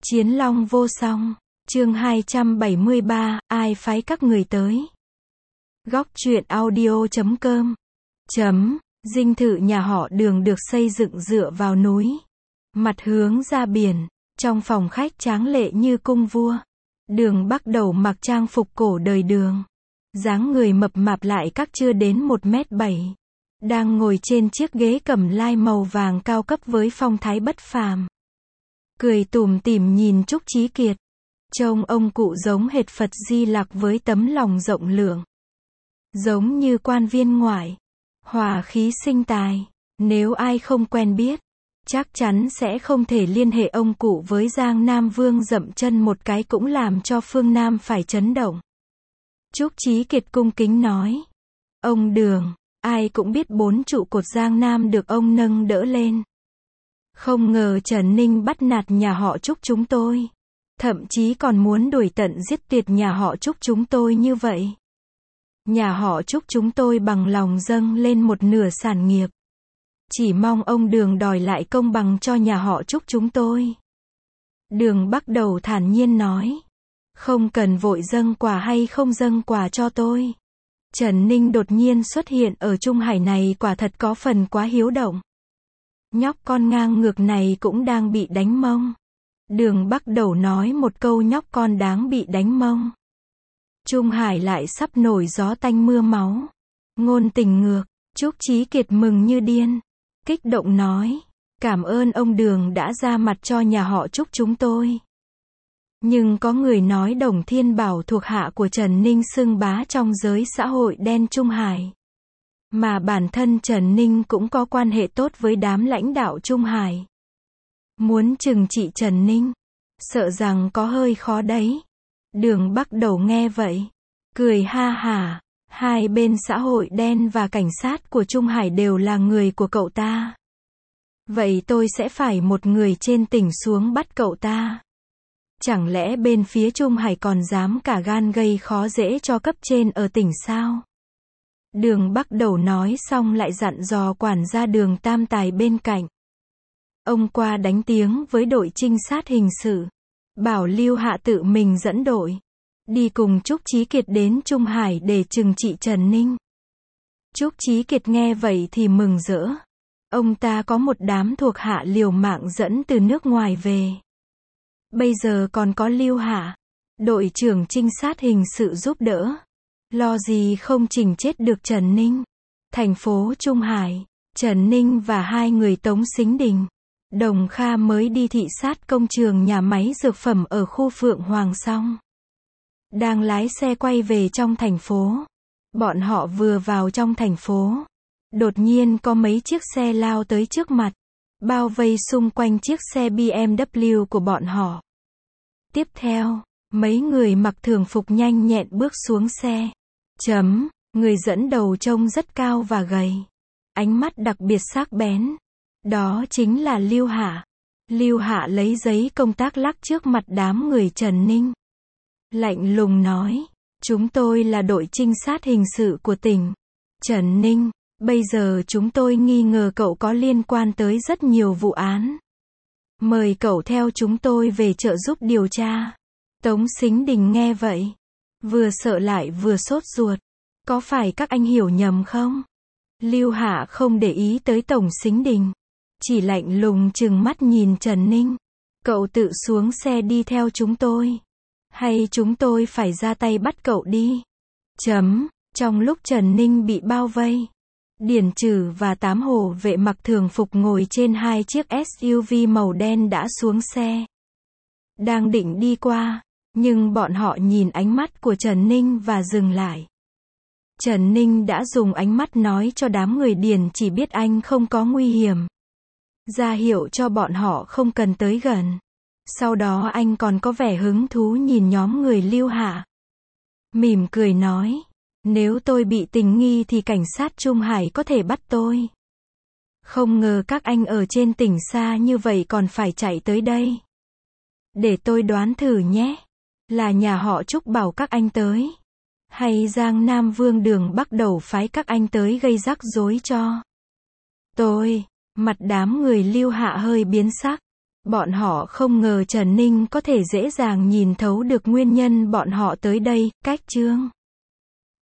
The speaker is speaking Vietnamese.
Chiến long vô song. Chương 273, ai phái các người tới? Góc truyện audio.com. Dinh thự nhà họ Đường được xây dựng dựa vào núi, mặt hướng ra biển, trong phòng khách tráng lệ như cung vua. Đường Bắc Đầu mặc trang phục cổ đời Đường, dáng người mập mạp lại các chưa đến 1m7, đang ngồi trên chiếc ghế cẩm lai màu vàng cao cấp với phong thái bất phàm. Cười tủm tỉm nhìn Trúc Chí Kiệt. Trông ông cụ giống hệt Phật Di Lặc với tấm lòng rộng lượng, giống như quan viên ngoại, hòa khí sinh tài. Nếu ai không quen biết, chắc chắn sẽ không thể liên hệ ông cụ với Giang Nam Vương dậm chân một cái cũng làm cho phương Nam phải chấn động. Trúc Chí Kiệt cung kính nói: Ông Đường, ai cũng biết 4 trụ cột Giang Nam được ông nâng đỡ lên. Không ngờ Trần Ninh bắt nạt nhà họ Trúc chúng tôi, thậm chí còn muốn đuổi tận giết tuyệt nhà họ Trúc chúng tôi như vậy. Nhà họ Trúc chúng tôi bằng lòng dâng lên một nửa sản nghiệp, chỉ mong ông Đường đòi lại công bằng cho nhà họ Trúc chúng tôi. Đường Bắc Đầu thản nhiên nói: Không cần vội dâng quà hay không dâng quà cho tôi. Trần Ninh đột nhiên xuất hiện ở Trung Hải này quả thật có phần quá hiếu động. Nhóc con ngang ngược này cũng đang bị đánh mông. Đường Bắc Đầu nói một câu nhóc con đáng bị đánh mông. Trung Hải lại sắp nổi gió tanh mưa máu. Ngôn tình ngược. Trúc Chí Kiệt mừng như điên, kích động nói: Cảm ơn ông Đường đã ra mặt cho nhà họ Trúc chúng tôi. Nhưng có người nói Đồng Thiên Bảo thuộc hạ của Trần Ninh xưng bá trong giới xã hội đen Trung Hải. Mà bản thân Trần Ninh cũng có quan hệ tốt với đám lãnh đạo Trung Hải. Muốn trừng trị Trần Ninh, sợ rằng có hơi khó đấy. Đường Bắc Đầu nghe vậy, cười ha hả. Hai bên xã hội đen và cảnh sát của Trung Hải đều là người của cậu ta. Vậy tôi sẽ phải một người trên tỉnh xuống bắt cậu ta. Chẳng lẽ bên phía Trung Hải còn dám cả gan gây khó dễ cho cấp trên ở tỉnh sao? Đường Bắc Đầu nói xong lại dặn dò quản gia Đường Tam Tài bên cạnh. Ông qua đánh tiếng với đội trinh sát hình sự, bảo Lưu Hạ tự mình dẫn đội đi cùng Trúc Chí Kiệt đến Trung Hải để trừng trị Trần Ninh. Trúc Chí Kiệt nghe vậy thì mừng rỡ. Ông ta có một đám thuộc hạ liều mạng dẫn từ nước ngoài về. Bây giờ còn có Lưu Hạ, đội trưởng trinh sát hình sự giúp đỡ. Lo gì không chỉnh chết được Trần Ninh. Thành phố Trung Hải, Trần Ninh và hai người Tống Sính Đình, Đồng Kha mới đi thị sát công trường nhà máy dược phẩm ở khu Phượng Hoàng xong. Đang lái xe quay về trong thành phố. Bọn họ vừa vào trong thành phố, đột nhiên có mấy chiếc xe lao tới trước mặt, bao vây xung quanh chiếc xe BMW của bọn họ. Tiếp theo, mấy người mặc thường phục nhanh nhẹn bước xuống xe. Người dẫn đầu trông rất cao và gầy, ánh mắt đặc biệt sắc bén. Đó chính là Lưu Hạ. Lưu Hạ lấy giấy công tác lắc trước mặt đám người Trần Ninh, lạnh lùng nói: Chúng tôi là đội trinh sát hình sự của tỉnh. Trần Ninh, bây giờ chúng tôi nghi ngờ cậu có liên quan tới rất nhiều vụ án. Mời cậu theo chúng tôi về trợ giúp điều tra. Tống Sính Đình nghe vậy, vừa sợ lại vừa sốt ruột. Có phải các anh hiểu nhầm không? Lưu Hạ không để ý tới Tống Sính Đình, chỉ lạnh lùng trừng mắt nhìn Trần Ninh. Cậu tự xuống xe đi theo chúng tôi, hay chúng tôi phải ra tay bắt cậu đi? Trong lúc Trần Ninh bị bao vây, Điển Trừ và 8 hộ vệ mặc thường phục ngồi trên 2 chiếc SUV màu đen đã xuống xe. Đang định đi qua, nhưng bọn họ nhìn ánh mắt của Trần Ninh và dừng lại. Trần Ninh đã dùng ánh mắt nói cho đám người Điển chỉ biết anh không có nguy hiểm, ra hiệu cho bọn họ không cần tới gần. Sau đó anh còn có vẻ hứng thú nhìn nhóm người Lưu Hạ, mỉm cười nói: Nếu tôi bị tình nghi thì cảnh sát Trung Hải có thể bắt tôi. Không ngờ các anh ở trên tỉnh xa như vậy còn phải chạy tới đây. Để tôi đoán thử nhé, là nhà họ Trúc bảo các anh tới, hay Giang Nam Vương Đường Bắc Đầu phái các anh tới gây rắc rối cho tôi? Mặt đám người Lưu Hạ hơi biến sắc. Bọn họ không ngờ Trần Ninh có thể dễ dàng nhìn thấu được nguyên nhân bọn họ tới đây, cách Trương